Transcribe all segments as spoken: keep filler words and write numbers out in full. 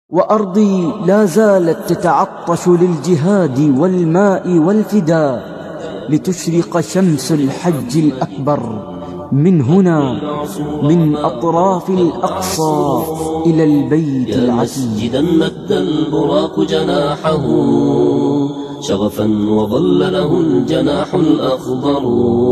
وأرضي لا زالت تتعطش للجهاد والماء والفداء لتشرق شمس الحج الأكبر من هنا، من أطراف الأقصى إلى البيت العتيق. يا مسجدا مد البراق جناحه شغفا وظل له الجناح الأخضر،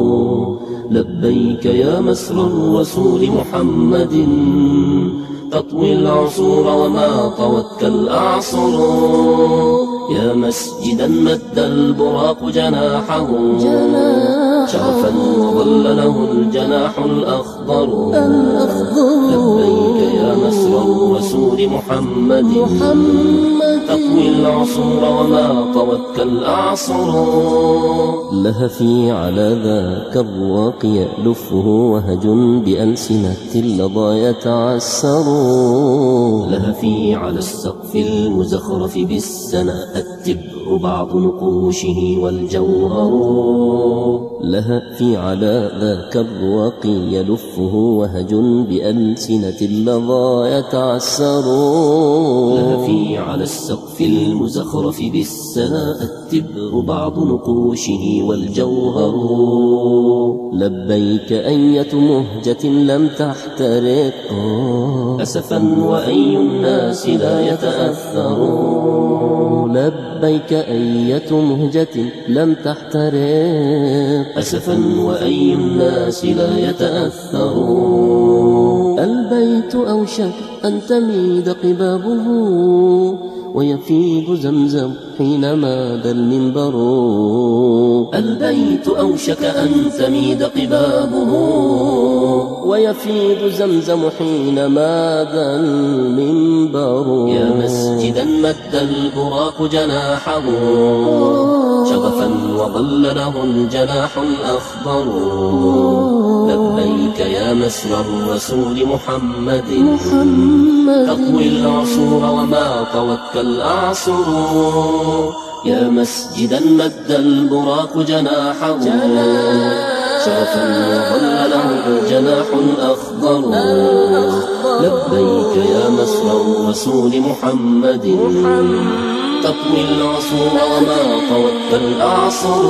لبيك يا مسر الرسول محمد تطوي العصور وما طوتك الأعصر. يا مسجدا مد البراق جناحه شغفا وظل له الجناح الأخضر، لبيك يا مسر الرسول محمد تطوي العصور وما طوتك الأعصر. لهفي على ذاك الرواق يألفه وهج بألسنة اللظى يتعسر، لهفي على السقف المزخرف بالسنا التبر بعض نقوشه والجوهر. لهفي على ذاك الرواق يلفه وهج بألسنة اللظى يتعسر، لهفي على السقف المزخرف بالسنا التبر بعض نقوشه والجوهر. لبيك أية مهجة لم تحترق أسفا وأي الناس لا يتأثر. لبيك أية مهجة لم تحترق أسفا وأي الناس لا يتأثر. البيت أوشك أن تميد قبابه ويفيض زمزم حينما ذا المنبر. البيت أوشك أن تميد قبابه ويفيض زمزم حينما ذا المنبر. يا مسجدا مد البراق جناحه شغفا وظل له الجناح الأخضر، لبيك يا مسر الرسول محمد تطوي العصور وما طوتك الأعصر. يا مسجدا مد البراق جناحه شغفا وظل له الجناح الأخضر، لبيك يا مسر الرسول محمد تطوي العصور وما طوتك الأعصر.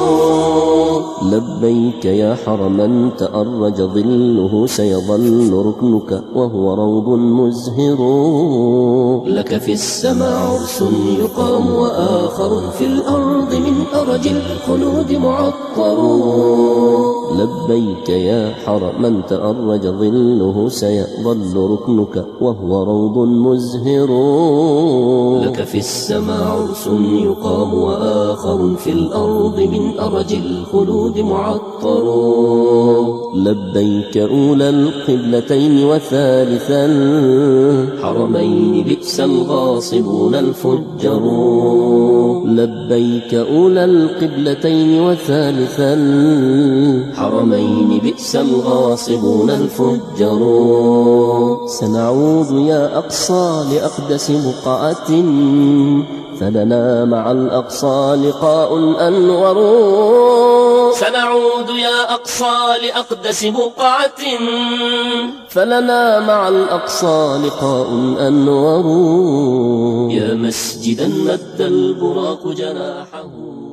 لبيك يا حرما تأرج ظله سيظل ركنك وهو روض مزهر. لك في السماء عرس يقام وآخر في الأرض من أرج الخلود معطر. لبيك يا حرما تأرج ظله سيظل ركنك وهو روض مزهر. لك في السماء عرس يقام وآخر في الأرض من أرج الخلود معطر. لبيك أولى القبلتين وثالثا الحرمين بئس الغاصبون الفجر. لبيك أولى القبلتين وثالثا الحرمين بئس الغاصبون الفجر. سنعود يا أقصى لأقدس بقعة فلنا مع الأقصى لقاء أنور. سنعود يا أقصى لأقدس بقعة فلنا مع الأقصى لقاء أنور. يا مسجدا مد البراق جناحه